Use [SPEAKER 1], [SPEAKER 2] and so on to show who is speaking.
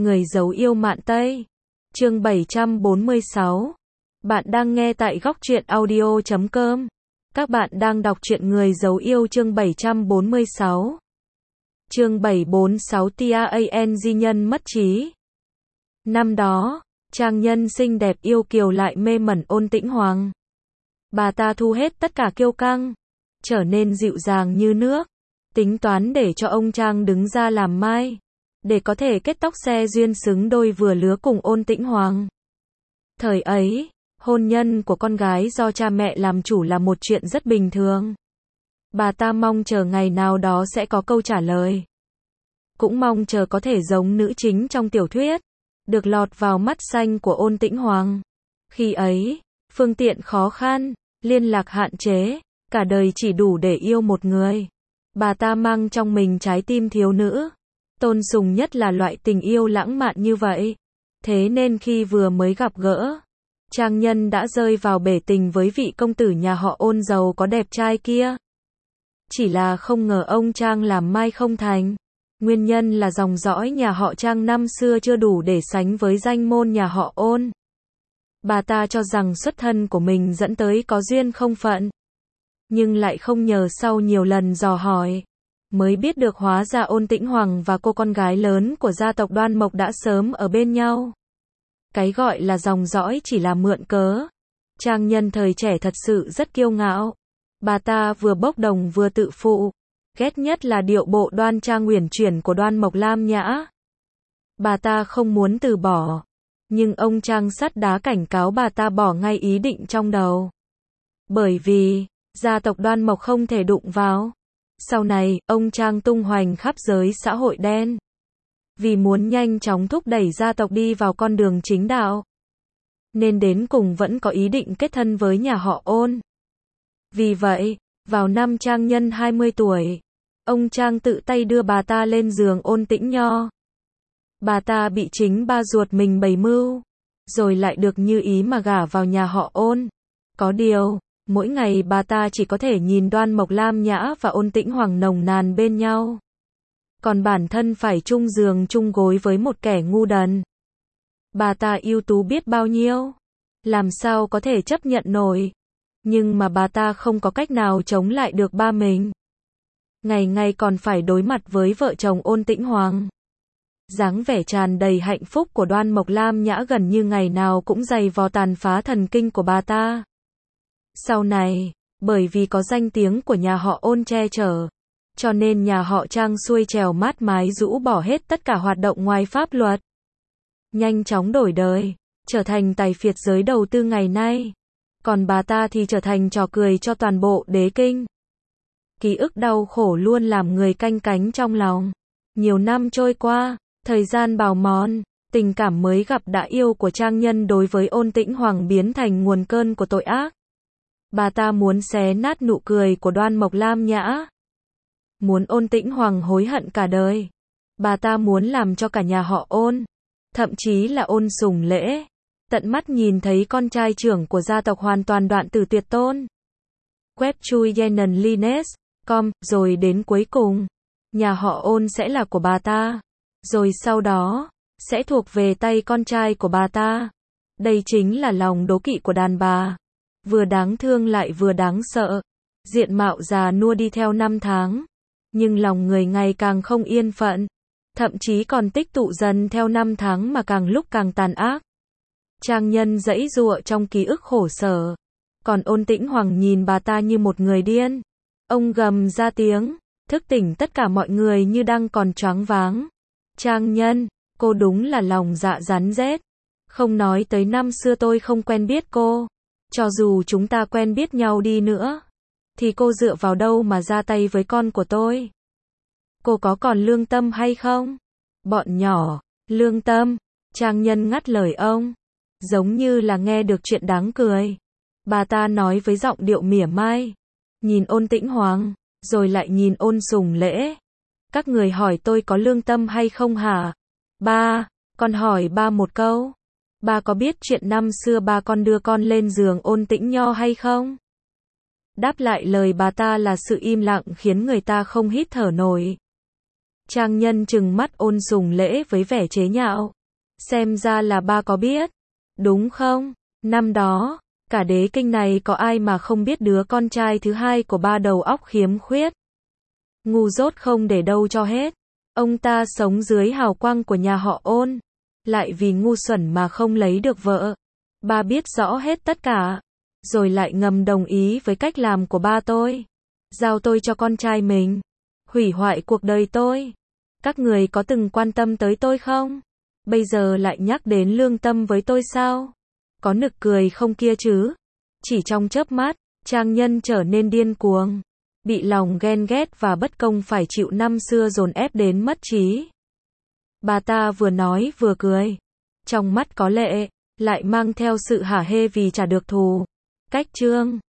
[SPEAKER 1] Người giấu yêu mạn Tây. Chương 746. Bạn đang nghe tại góc truyện audio.com. Các bạn đang đọc truyện Người giấu yêu chương 746. Chương 746 TANG nhân mất trí. Năm đó, trang nhân xinh đẹp yêu kiều lại mê mẩn Ôn Tĩnh Hoàng. Bà ta thu hết tất cả kiêu căng, trở nên dịu dàng như nước, tính toán để cho ông Trang đứng ra làm mai, để có thể kết tóc xe duyên xứng đôi vừa lứa cùng Ôn Tĩnh Hoàng. Thời ấy, hôn nhân của con gái do cha mẹ làm chủ là một chuyện rất bình thường. Bà ta mong chờ ngày nào đó sẽ có câu trả lời. Cũng mong chờ có thể giống nữ chính trong tiểu thuyết, được lọt vào mắt xanh của Ôn Tĩnh Hoàng. Khi ấy, phương tiện khó khăn, liên lạc hạn chế, cả đời chỉ đủ để yêu một người. Bà ta mang trong mình trái tim thiếu nữ, tôn sùng nhất là loại tình yêu lãng mạn như vậy. Thế nên khi vừa mới gặp gỡ, trang nhân đã rơi vào bể tình với vị công tử nhà họ Ôn giàu có đẹp trai kia. Chỉ là không ngờ ông Trang làm mai không thành. Nguyên nhân là dòng dõi nhà họ Trang năm xưa chưa đủ để sánh với danh môn nhà họ Ôn. Bà ta cho rằng xuất thân của mình dẫn tới có duyên không phận. Nhưng lại không nhờ sau nhiều lần dò hỏi, mới biết được hóa ra Ôn Tĩnh Hoàng và cô con gái lớn của gia tộc Đoan Mộc đã sớm ở bên nhau. Cái gọi là dòng dõi chỉ là mượn cớ. Trang nhân thời trẻ thật sự rất kiêu ngạo. Bà ta vừa bốc đồng vừa tự phụ. Ghét nhất là điệu bộ đoan trang uyển chuyển của Đoan Mộc Lam Nhã. Bà ta không muốn từ bỏ. Nhưng ông Trang sắt đá cảnh cáo bà ta bỏ ngay ý định trong đầu. Bởi vì, gia tộc Đoan Mộc không thể đụng vào. Sau này, ông Trang tung hoành khắp giới xã hội đen. Vì muốn nhanh chóng thúc đẩy gia tộc đi vào con đường chính đạo, nên đến cùng vẫn có ý định kết thân với nhà họ Ôn. Vì vậy, vào năm trang nhân 20 tuổi, ông Trang tự tay đưa bà ta lên giường Ôn Tĩnh Nho. Bà ta bị chính ba ruột mình bày mưu, rồi lại được như ý mà gả vào nhà họ Ôn. Có điều, mỗi ngày bà ta chỉ có thể nhìn Đoan Mộc Lam Nhã và Ôn Tĩnh Hoàng nồng nàn bên nhau. Còn bản thân phải chung giường chung gối với một kẻ ngu đần. Bà ta ưu tú biết bao nhiêu, làm sao có thể chấp nhận nổi. Nhưng mà bà ta không có cách nào chống lại được ba mình. Ngày ngày còn phải đối mặt với vợ chồng Ôn Tĩnh Hoàng. Dáng vẻ tràn đầy hạnh phúc của Đoan Mộc Lam Nhã gần như ngày nào cũng giày vò tàn phá thần kinh của bà ta. Sau này, bởi vì có danh tiếng của nhà họ Ôn che chở, cho nên nhà họ Trang xuôi trèo mát mái rũ bỏ hết tất cả hoạt động ngoài pháp luật. Nhanh chóng đổi đời, trở thành tài phiệt giới đầu tư ngày nay. Còn bà ta thì trở thành trò cười cho toàn bộ đế kinh. Ký ức đau khổ luôn làm người canh cánh trong lòng. Nhiều năm trôi qua, thời gian bào mòn, tình cảm mới gặp đã yêu của trang nhân đối với Ôn Tĩnh Hoàng biến thành nguồn cơn của tội ác. Bà ta muốn xé nát nụ cười của Đoan Mộc Lam Nhã. Muốn Ôn Tĩnh Hoàng hối hận cả đời. Bà ta muốn làm cho cả nhà họ Ôn, thậm chí là Ôn Sùng Lễ, tận mắt nhìn thấy con trai trưởng của gia tộc hoàn toàn đoạn tử tuyệt tôn. Web chui Yenan Lines.com, rồi đến cuối cùng, nhà họ Ôn sẽ là của bà ta. Rồi sau đó, sẽ thuộc về tay con trai của bà ta. Đây chính là lòng đố kỵ của đàn bà. Vừa đáng thương lại vừa đáng sợ. Diện mạo già nua đi theo năm tháng. Nhưng lòng người ngày càng không yên phận. Thậm chí còn tích tụ dần theo năm tháng mà càng lúc càng tàn ác. Trang nhân giãy giụa trong ký ức khổ sở. Còn Ôn Tĩnh Hoàng nhìn bà ta như một người điên. Ông gầm ra tiếng, thức tỉnh tất cả mọi người như đang còn choáng váng. Trang nhân, cô đúng là lòng dạ rắn rết. Không nói tới năm xưa tôi không quen biết cô. Cho dù chúng ta quen biết nhau đi nữa, thì cô dựa vào đâu mà ra tay với con của tôi? Cô có còn lương tâm hay không? Bọn nhỏ, lương tâm. Trang nhân ngắt lời ông, giống như là nghe được chuyện đáng cười. Bà ta nói với giọng điệu mỉa mai, nhìn Ôn Tĩnh Hoàng, rồi lại nhìn Ôn Sùng Lễ. Các người hỏi tôi có lương tâm hay không hả? Ba, con hỏi ba một câu. Ba có biết chuyện năm xưa ba con đưa con lên giường Ôn Tĩnh Nho hay không? Đáp lại lời bà ta là sự im lặng khiến người ta không hít thở nổi. Trang Nhân trừng mắt ôn sùng lễ với vẻ chế nhạo. Xem ra là ba có biết. Đúng không? Năm đó, cả đế kinh này có ai mà không biết đứa con trai thứ hai của ba đầu óc khiếm khuyết. Ngu dốt không để đâu cho hết. Ông ta sống dưới hào quang của nhà họ Ôn. Lại vì ngu xuẩn mà không lấy được vợ. Ba biết rõ hết tất cả. Rồi lại ngầm đồng ý với cách làm của ba tôi. Giao tôi cho con trai mình. Hủy hoại cuộc đời tôi. Các người có từng quan tâm tới tôi không? Bây giờ lại nhắc đến lương tâm với tôi sao? Có nực cười không kia chứ? Chỉ trong chớp mắt, Trang Nhân trở nên điên cuồng. Bị lòng ghen ghét và bất công phải chịu năm xưa dồn ép đến mất trí. Bà ta vừa nói vừa cười. Trong mắt có lệ, lại mang theo sự hả hê vì trả được thù. Cách chương